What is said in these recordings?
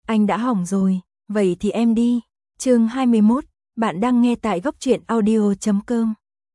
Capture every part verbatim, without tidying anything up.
Anh đã hỏng rồi, vậy thì em đi. Chương hai mươi mốt, bạn đang nghe tại góc truyện audio chấm com.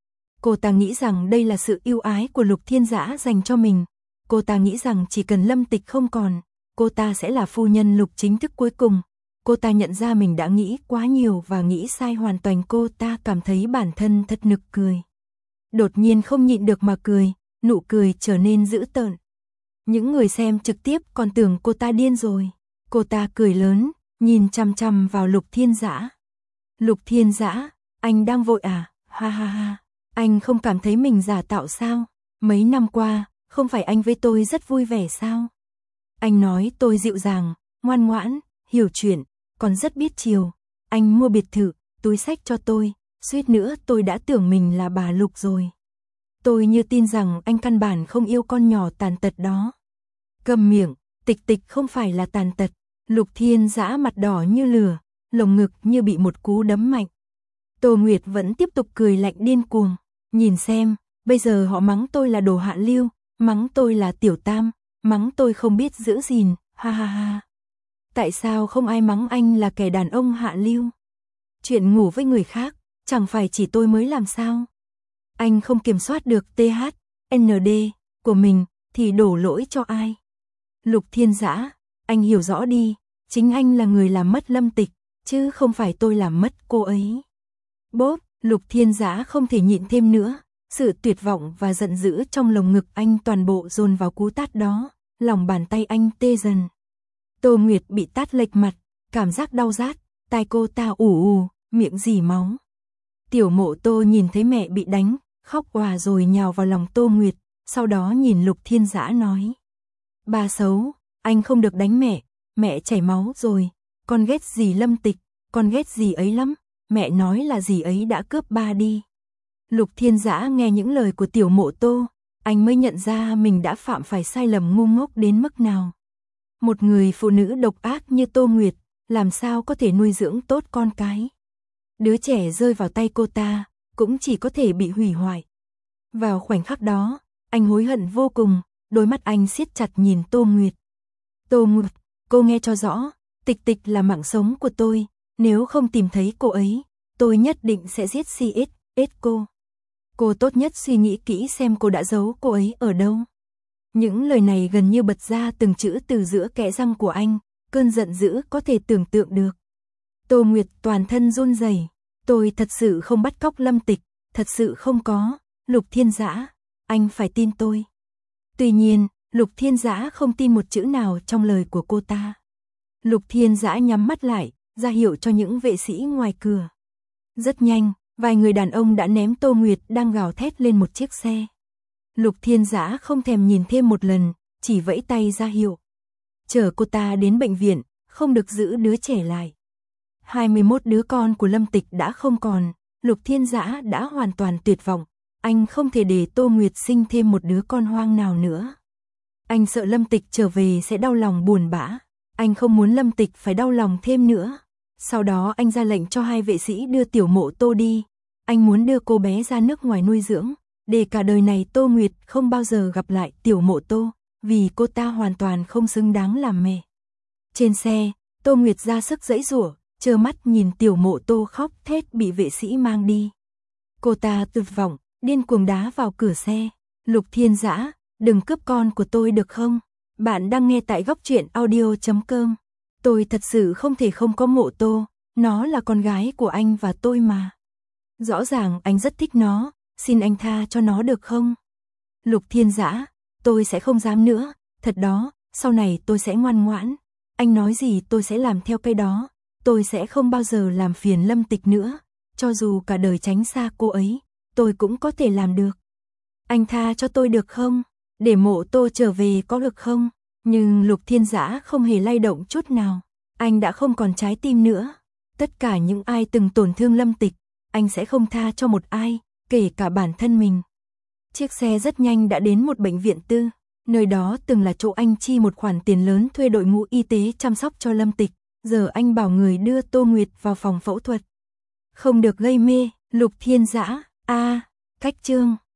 Cô ta nghĩ rằng đây là sự ưu ái của Lục Thiên Dã dành cho mình. Cô ta nghĩ rằng chỉ cần Lâm Tịch không còn, cô ta sẽ là phu nhân Lục chính thức cuối cùng. Cô ta nhận ra mình đã nghĩ quá nhiều và nghĩ sai hoàn toàn. Cô ta cảm thấy bản thân thật nực cười. Đột nhiên không nhịn được mà cười, nụ cười trở nên dữ tợn. Những người xem trực tiếp còn tưởng cô ta điên rồi. Cô ta cười lớn, nhìn chằm chằm vào Lục Thiên Dã. Lục Thiên Dã, anh đang vội à? Ha ha ha. Anh không cảm thấy mình giả tạo sao? Mấy năm qua, không phải anh với tôi rất vui vẻ sao? Anh nói tôi dịu dàng, ngoan ngoãn, hiểu chuyện, còn rất biết chiều. Anh mua biệt thự, túi xách cho tôi, suýt nữa tôi đã tưởng mình là bà Lục rồi. Tôi như tin rằng anh căn bản không yêu con nhỏ tàn tật đó. Câm miệng, Tịch Tịch không phải là tàn tật. Lục Thiên Dã mặt đỏ như lửa, lồng ngực như bị một cú đấm mạnh. Tô Nguyệt vẫn tiếp tục cười lạnh điên cuồng. Nhìn xem, bây giờ họ mắng tôi là đồ hạ lưu, mắng tôi là tiểu tam, mắng tôi không biết giữ gìn, ha ha ha. Tại sao không ai mắng anh là kẻ đàn ông hạ lưu? Chuyện ngủ với người khác, chẳng phải chỉ tôi mới làm sao? Anh không kiểm soát được tê hát, en đê của mình, thì đổ lỗi cho ai? Lục Thiên Dã, anh hiểu rõ đi, chính anh là người làm mất Lâm Tịch, chứ không phải tôi làm mất cô ấy. Bốp, Lục Thiên Dã không thể nhịn thêm nữa, sự tuyệt vọng và giận dữ trong lồng ngực anh toàn bộ dồn vào cú tát đó, lòng bàn tay anh tê dần. Tô Nguyệt bị tát lệch mặt, cảm giác đau rát, tai cô ta ù ù, miệng rỉ máu. Tiểu Mộ Tô nhìn thấy mẹ bị đánh, khóc òa rồi nhào vào lòng Tô Nguyệt, sau đó nhìn Lục Thiên Dã nói. Ba xấu, anh không được đánh mẹ, mẹ chảy máu rồi, con ghét dì Lâm Tịch, con ghét dì ấy lắm, mẹ nói là dì ấy đã cướp ba đi. Lục Thiên Dã nghe những lời của Tiểu Mộ Tô, anh mới nhận ra mình đã phạm phải sai lầm ngu ngốc đến mức nào. Một người phụ nữ độc ác như Tô Nguyệt, làm sao có thể nuôi dưỡng tốt con cái. Đứa trẻ rơi vào tay cô ta, cũng chỉ có thể bị hủy hoại. Vào khoảnh khắc đó, anh hối hận vô cùng, đôi mắt anh siết chặt nhìn Tô Nguyệt. Tô Nguyệt, cô nghe cho rõ, Tịch Tịch là mạng sống của tôi, nếu không tìm thấy cô ấy, tôi nhất định sẽ giết xê ét ét cô. Cô tốt nhất suy nghĩ kỹ xem cô đã giấu cô ấy ở đâu. Những lời này gần như bật ra từng chữ từ giữa kẽ răng của anh, cơn giận dữ có thể tưởng tượng được. Tô Nguyệt toàn thân run rẩy, tôi thật sự không bắt cóc Lâm Tịch, thật sự không có, Lục Thiên Dã, anh phải tin tôi. Tuy nhiên, Lục Thiên Dã không tin một chữ nào trong lời của cô ta. Lục Thiên Dã nhắm mắt lại, ra hiệu cho những vệ sĩ ngoài cửa. Rất nhanh, vài người đàn ông đã ném Tô Nguyệt đang gào thét lên một chiếc xe. Lục Thiên Dã không thèm nhìn thêm một lần, chỉ vẫy tay ra hiệu. Chở cô ta đến bệnh viện, không được giữ đứa trẻ lại. hai mươi mốt đứa con của Lâm Tịch đã không còn, Lục Thiên Dã đã hoàn toàn tuyệt vọng. Anh không thể để Tô Nguyệt sinh thêm một đứa con hoang nào nữa. Anh sợ Lâm Tịch trở về sẽ đau lòng buồn bã. Anh không muốn Lâm Tịch phải đau lòng thêm nữa. Sau đó anh ra lệnh cho hai vệ sĩ đưa Tiểu Mộ Tô đi. Anh muốn đưa cô bé ra nước ngoài nuôi dưỡng, để cả đời này Tô Nguyệt không bao giờ gặp lại Tiểu Mộ Tô, vì cô ta hoàn toàn không xứng đáng làm mẹ. Trên xe, Tô Nguyệt ra sức giãy giụa, trơ mắt nhìn Tiểu Mộ Tô khóc thét bị vệ sĩ mang đi. Cô ta tuyệt vọng, điên cuồng đá vào cửa xe. Lục Thiên Dã, đừng cướp con của tôi được không? Bạn đang nghe tại góc truyện audio chấm com. Tôi thật sự không thể không có Mộ Tô, nó là con gái của anh và tôi mà. Rõ ràng anh rất thích nó, xin anh tha cho nó được không? Lục Thiên Dã, tôi sẽ không dám nữa, thật đó, sau này tôi sẽ ngoan ngoãn. Anh nói gì tôi sẽ làm theo cái đó, tôi sẽ không bao giờ làm phiền Lâm Tịch nữa, cho dù cả đời tránh xa cô ấy, tôi cũng có thể làm được. Anh tha cho tôi được không? Để Mộ Tô trở về có được không? Nhưng Lục Thiên Dã không hề lay động chút nào, anh đã không còn trái tim nữa. Tất cả những ai từng tổn thương Lâm Tịch, anh sẽ không tha cho một ai, kể cả bản thân mình. Chiếc xe rất nhanh đã đến một bệnh viện tư, nơi đó từng là chỗ anh chi một khoản tiền lớn thuê đội ngũ y tế chăm sóc cho Lâm Tịch, giờ anh bảo người đưa Tô Nguyệt vào phòng phẫu thuật. Không được gây mê, Lục Thiên Dã, a, cách chương.